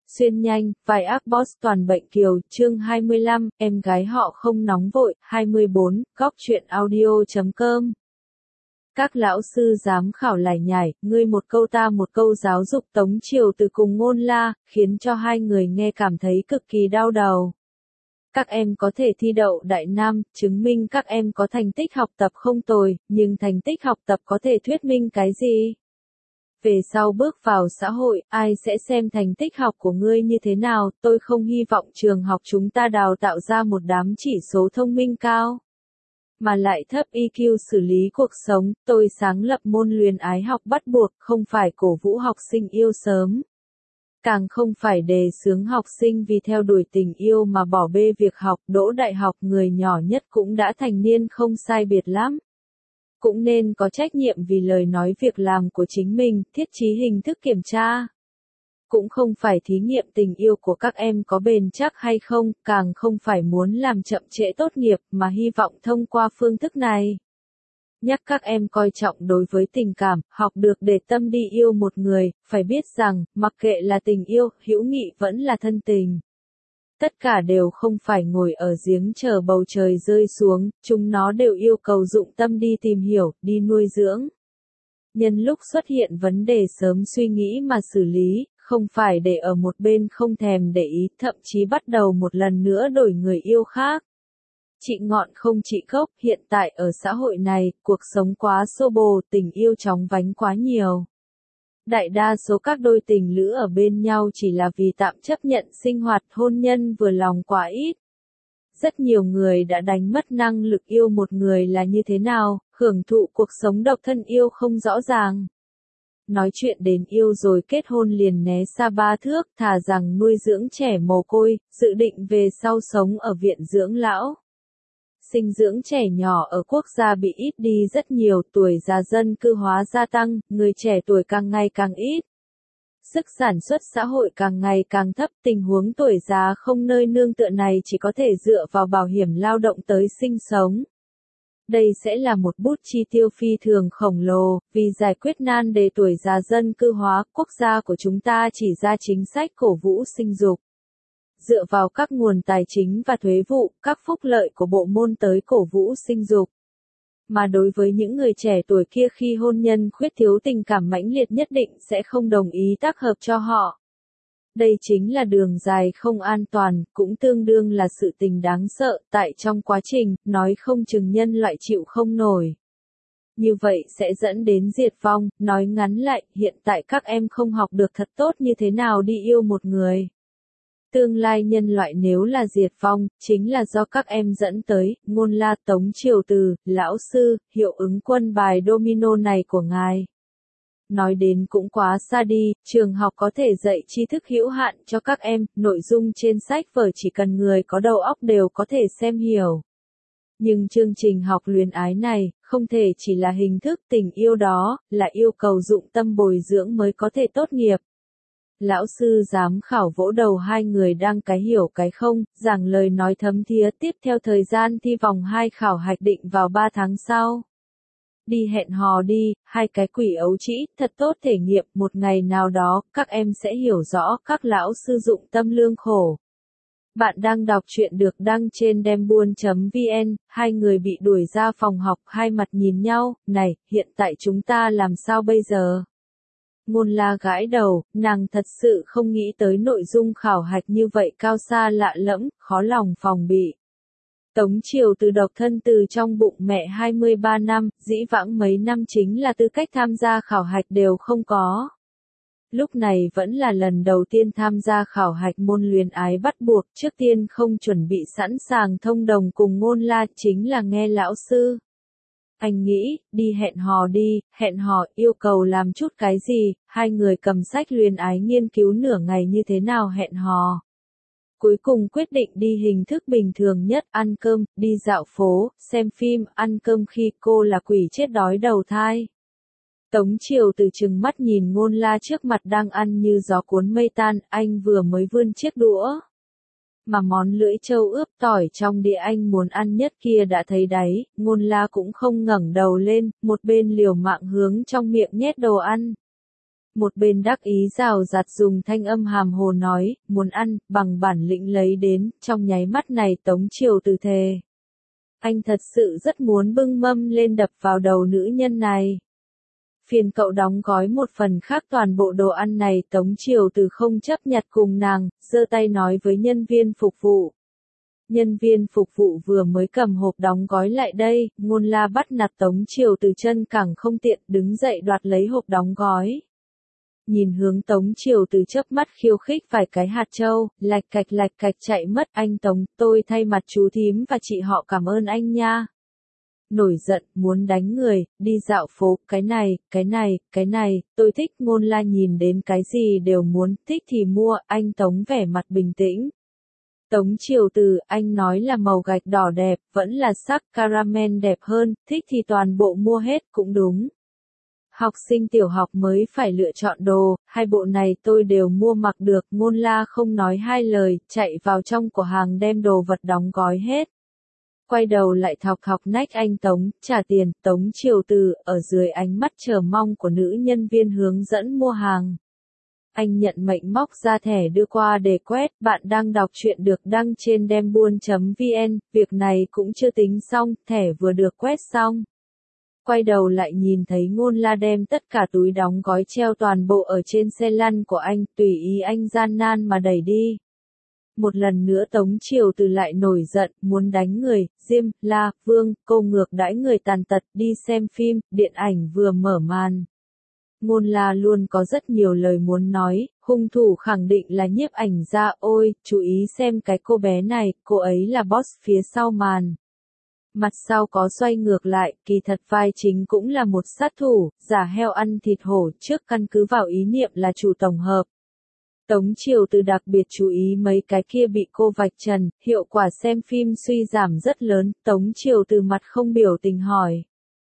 Xuyên nhanh, vai ác boss toàn bệnh kiều, chương 25, em gái họ không nóng vội, 24, góc truyện audio.com. Các lão sư giám khảo lải nhải, ngươi một câu ta một câu giáo dục Tống Triều Từ cùng Ngôn La, khiến cho hai người nghe cảm thấy cực kỳ đau đầu. Các em có thể thi đậu Đại Nam, chứng minh các em có thành tích học tập không tồi, nhưng thành tích học tập có thể thuyết minh cái gì? Về sau bước vào xã hội, ai sẽ xem thành tích học của ngươi như thế nào? Tôi không hy vọng trường học chúng ta đào tạo ra một đám chỉ số thông minh cao, mà lại thấp EQ xử lý cuộc sống. Tôi sáng lập môn luyến ái học bắt buộc, không phải cổ vũ học sinh yêu sớm. Càng không phải đề xướng học sinh vì theo đuổi tình yêu mà bỏ bê việc học. Đỗ đại học người nhỏ nhất cũng đã thành niên không sai biệt lắm. Cũng nên có trách nhiệm vì lời nói việc làm của chính mình, thiết chí hình thức kiểm tra. Cũng không phải thí nghiệm tình yêu của các em có bền chắc hay không, càng không phải muốn làm chậm trễ tốt nghiệp mà hy vọng thông qua phương thức này. Nhắc các em coi trọng đối với tình cảm, học được để tâm đi yêu một người, phải biết rằng, mặc kệ là tình yêu, hữu nghị vẫn là thân tình. Tất cả đều không phải ngồi ở giếng chờ bầu trời rơi xuống, chúng nó đều yêu cầu dụng tâm đi tìm hiểu, đi nuôi dưỡng. Nhân lúc xuất hiện vấn đề sớm suy nghĩ mà xử lý, không phải để ở một bên không thèm để ý, thậm chí bắt đầu một lần nữa đổi người yêu khác. Trị ngọn không trị gốc, hiện tại ở xã hội này, cuộc sống quá xô bồ, tình yêu chóng vánh quá nhiều. Đại đa số các đôi tình lữ ở bên nhau chỉ là vì tạm chấp nhận sinh hoạt hôn nhân vừa lòng quá ít. Rất nhiều người đã đánh mất năng lực yêu một người là như thế nào, hưởng thụ cuộc sống độc thân yêu không rõ ràng. Nói chuyện đến yêu rồi kết hôn liền né xa ba thước, thà rằng nuôi dưỡng trẻ mồ côi, dự định về sau sống ở viện dưỡng lão. Sinh dưỡng trẻ nhỏ ở quốc gia bị ít đi rất nhiều, tuổi già dân cư hóa gia tăng, người trẻ tuổi càng ngày càng ít. Sức sản xuất xã hội càng ngày càng thấp, tình huống tuổi già không nơi nương tựa này chỉ có thể dựa vào bảo hiểm lao động tới sinh sống. Đây sẽ là một bút chi tiêu phi thường khổng lồ, vì giải quyết nan đề tuổi già dân cư hóa, quốc gia của chúng ta chỉ ra chính sách cổ vũ sinh dục. Dựa vào các nguồn tài chính và thuế vụ, các phúc lợi của bộ môn tới cổ vũ sinh dục. Mà đối với những người trẻ tuổi kia khi hôn nhân khuyết thiếu tình cảm mãnh liệt nhất định sẽ không đồng ý tác hợp cho họ. Đây chính là đường dài không an toàn, cũng tương đương là sự tình đáng sợ, tại trong quá trình, nói không chừng nhân loại chịu không nổi. Như vậy sẽ dẫn đến diệt vong, nói ngắn lại, hiện tại các em không học được thật tốt như thế nào đi yêu một người. Tương lai nhân loại nếu là diệt vong, chính là do các em dẫn tới. Ngôn La, Tống Triều Từ, lão sư, hiệu ứng quân bài domino này của ngài. Nói đến cũng quá xa đi, trường học có thể dạy tri thức hữu hạn cho các em, nội dung trên sách vở chỉ cần người có đầu óc đều có thể xem hiểu. Nhưng chương trình học luyến ái này, không thể chỉ là hình thức tình yêu đó, là yêu cầu dụng tâm bồi dưỡng mới có thể tốt nghiệp. Lão sư giám khảo vỗ đầu hai người đang cái hiểu cái không, giảng lời nói thấm thía. Tiếp theo thời gian thi vòng 2 khảo hạch định vào 3 tháng sau. Đi hẹn hò đi, hai cái quỷ ấu trĩ, thật tốt thể nghiệm, một ngày nào đó, các em sẽ hiểu rõ các lão sư dụng tâm lương khổ. Bạn đang đọc truyện được đăng trên dembuôn.vn, hai người bị đuổi ra phòng học, hai mặt nhìn nhau, này, hiện tại chúng ta làm sao bây giờ? Ngôn La gãi đầu, nàng thật sự không nghĩ tới nội dung khảo hạch như vậy cao xa lạ lẫm, khó lòng phòng bị. Tống Triều Từ độc thân từ trong bụng mẹ 23 năm, dĩ vãng mấy năm chính là tư cách tham gia khảo hạch đều không có. Lúc này vẫn là lần đầu tiên tham gia khảo hạch môn luyến ái bắt buộc, trước tiên không chuẩn bị sẵn sàng thông đồng cùng Ngôn La, chính là nghe lão sư. Anh nghĩ, đi hẹn hò, yêu cầu làm chút cái gì, hai người cầm sách luyến ái nghiên cứu nửa ngày như thế nào hẹn hò. Cuối cùng quyết định đi hình thức bình thường nhất, ăn cơm, đi dạo phố, xem phim, ăn cơm khi cô là quỷ chết đói đầu thai. Tống Triều Từ trừng mắt nhìn Ngôn La trước mặt đang ăn như gió cuốn mây tan, anh vừa mới vươn chiếc đũa. Mà món lưỡi trâu ướp tỏi trong đĩa anh muốn ăn nhất kia đã thấy đáy, Ngôn La cũng không ngẩng đầu lên, một bên liều mạng hướng trong miệng nhét đồ ăn. Một bên đắc ý rào rạt dùng thanh âm hàm hồ nói, muốn ăn, bằng bản lĩnh lấy đến, trong nháy mắt này Tống Triều Từ thề. Anh thật sự rất muốn bưng mâm lên đập vào đầu nữ nhân này. Phiền cậu đóng gói một phần khác toàn bộ đồ ăn này. Tống Triều Từ không chấp nhặt cùng nàng, giơ tay nói với nhân viên phục vụ. Nhân viên phục vụ vừa mới cầm hộp đóng gói lại đây, Ngôn La bắt nạt Tống Triều Từ chân cẳng không tiện, đứng dậy đoạt lấy hộp đóng gói. Nhìn hướng Tống Triều Từ chớp mắt khiêu khích vài cái hạt châu, lạch cạch chạy mất. Anh Tống, tôi thay mặt chú thím và chị họ cảm ơn anh nha. Nổi giận, muốn đánh người, đi dạo phố, cái này, tôi thích. Ngôn La nhìn đến cái gì đều muốn, thích thì mua. Anh Tống vẻ mặt bình tĩnh. Tống Triều Từ, anh nói là màu gạch đỏ đẹp, vẫn là sắc caramel đẹp hơn, thích thì toàn bộ mua hết, cũng đúng. Học sinh tiểu học mới phải lựa chọn đồ, hai bộ này tôi đều mua mặc được. Ngôn La không nói hai lời, chạy vào trong cửa hàng đem đồ vật đóng gói hết. Quay đầu lại thọc nách anh Tống, trả tiền. Tống Triều Từ, ở dưới ánh mắt chờ mong của nữ nhân viên hướng dẫn mua hàng. Anh nhận mệnh móc ra thẻ đưa qua để quét. Bạn đang đọc truyện được đăng trên dembuôn.vn, việc này cũng chưa tính xong, thẻ vừa được quét xong. Quay đầu lại nhìn thấy Ngôn La đem tất cả túi đóng gói treo toàn bộ ở trên xe lăn của anh, tùy ý anh gian nan mà đẩy đi. Một lần nữa Tống Triều Từ lại nổi giận, muốn đánh người. Diêm La Vương, cô ngược đãi người tàn tật, đi xem phim, điện ảnh vừa mở màn. Ngôn La luôn có rất nhiều lời muốn nói, hung thủ khẳng định là nhiếp ảnh gia. Ôi, chú ý xem cái cô bé này, cô ấy là boss phía sau màn. Mặt sau có xoay ngược lại, kỳ thật vai chính cũng là một sát thủ, giả heo ăn thịt hổ, trước căn cứ vào ý niệm là chủ tổng hợp. Tống Triều Từ đặc biệt chú ý mấy cái kia bị cô vạch trần, hiệu quả xem phim suy giảm rất lớn. Tống Triều Từ mặt không biểu tình hỏi.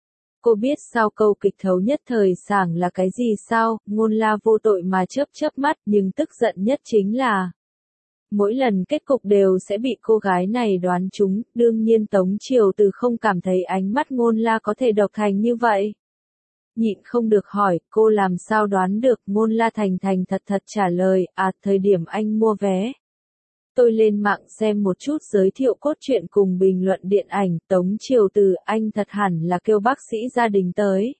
Cô biết sao câu kịch thấu nhất thời sảng là cái gì sao? Ngôn La vô tội mà chớp mắt, nhưng tức giận nhất chính là mỗi lần kết cục đều sẽ bị cô gái này đoán trúng. Đương nhiên Tống Triều Từ không cảm thấy ánh mắt Ngôn La có thể độc thành như vậy. Nhịn không được hỏi, cô làm sao đoán được? Ngôn La thành thật trả lời, thời điểm anh mua vé. Tôi lên mạng xem một chút giới thiệu cốt truyện cùng bình luận điện ảnh. Tống Triều Từ, anh thật hẳn là kêu bác sĩ gia đình tới.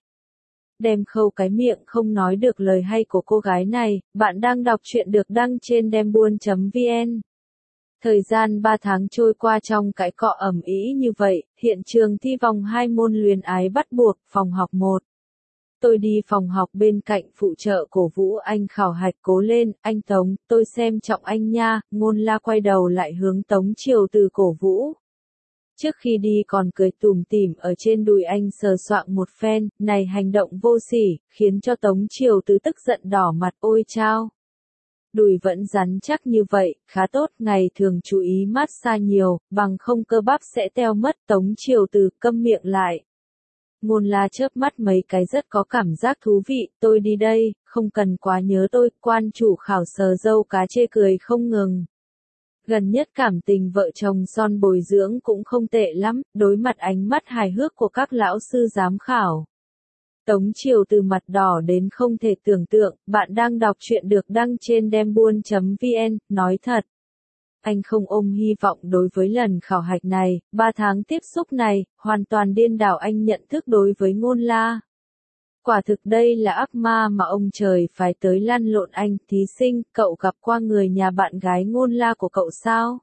Đem khâu cái miệng không nói được lời hay của cô gái này. Bạn đang đọc truyện được đăng trên dembuôn.vn. Thời gian 3 tháng trôi qua trong cãi cọ ầm ĩ như vậy, hiện trường thi vòng 2 môn luyến ái bắt buộc, phòng học 1. Tôi đi phòng học bên cạnh phụ trợ cổ vũ anh khảo hạch cố lên. Anh Tống, tôi xem trọng anh nha. Ngôn La quay đầu lại hướng Tống Triều Từ cổ vũ. Trước khi đi còn cười tủm tỉm ở trên đùi anh sờ soạng một phen. Này hành động vô sỉ, khiến cho Tống Triều Từ tức giận đỏ mặt. Ôi chao! Đùi vẫn rắn chắc như vậy, khá tốt. Ngày thường chú ý massage nhiều, bằng không cơ bắp sẽ teo mất. Tống Triều Từ câm miệng lại. Ngôn La chớp mắt mấy cái rất có cảm giác thú vị. Tôi đi đây, không cần quá nhớ tôi. Quan chủ khảo sờ râu cá chê cười không ngừng. Gần nhất cảm tình vợ chồng son bồi dưỡng cũng không tệ lắm, đối mặt ánh mắt hài hước của các lão sư giám khảo. Tống Triều Từ mặt đỏ đến không thể tưởng tượng. Bạn đang đọc truyện được đăng trên dembuôn.vn, nói thật. Anh không ôm hy vọng đối với lần khảo hạch này. 3 tháng tiếp xúc này, hoàn toàn điên đảo anh nhận thức đối với Ngôn La. Quả thực đây là ác ma mà ông trời phải tới lăn lộn anh. Thí sinh, cậu gặp qua người nhà bạn gái Ngôn La của cậu sao?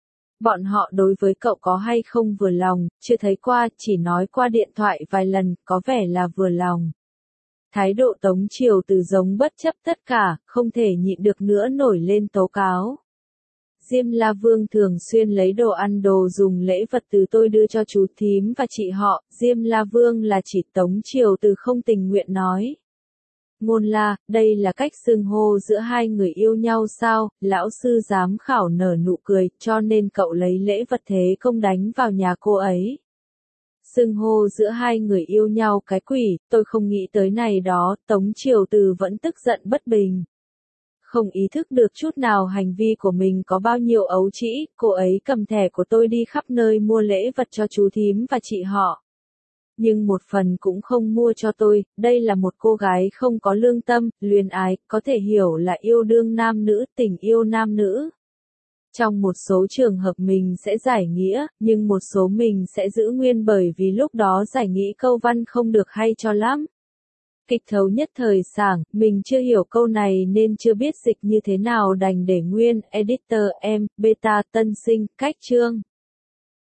Bọn họ đối với cậu có hay không vừa lòng? Chưa thấy qua, chỉ nói qua điện thoại vài lần, có vẻ là vừa lòng. Thái độ Tống Triều Từ giống bất chấp tất cả, không thể nhịn được nữa nổi lên tố cáo. Diêm La Vương thường xuyên lấy đồ ăn đồ dùng lễ vật từ tôi đưa cho chú thím và chị họ. Diêm La Vương là chỉ. Tống Triều Từ không tình nguyện nói. Ngôn La, đây là cách xưng hô giữa hai người yêu nhau sao? Lão sư giám khảo nở nụ cười, cho nên cậu lấy lễ vật thế công đánh vào nhà cô ấy. Xưng hô giữa hai người yêu nhau cái quỷ, tôi không nghĩ tới này đó. Tống Triều Từ vẫn tức giận bất bình. Không ý thức được chút nào hành vi của mình có bao nhiêu ấu trĩ. Cô ấy cầm thẻ của tôi đi khắp nơi mua lễ vật cho chú thím và chị họ. nhưng một phần cũng không mua cho tôi, đây là một cô gái không có lương tâm, luyến ái, có thể hiểu là yêu đương nam nữ, tình yêu nam nữ. Trong một số trường hợp mình sẽ giải nghĩa, nhưng một số mình sẽ giữ nguyên bởi vì lúc đó giải nghĩa câu văn không được hay cho lắm. Kịch thấu nhất thời sảng, mình chưa hiểu câu này nên chưa biết dịch như thế nào đành để nguyên, editor em, beta tân sinh, cách chương.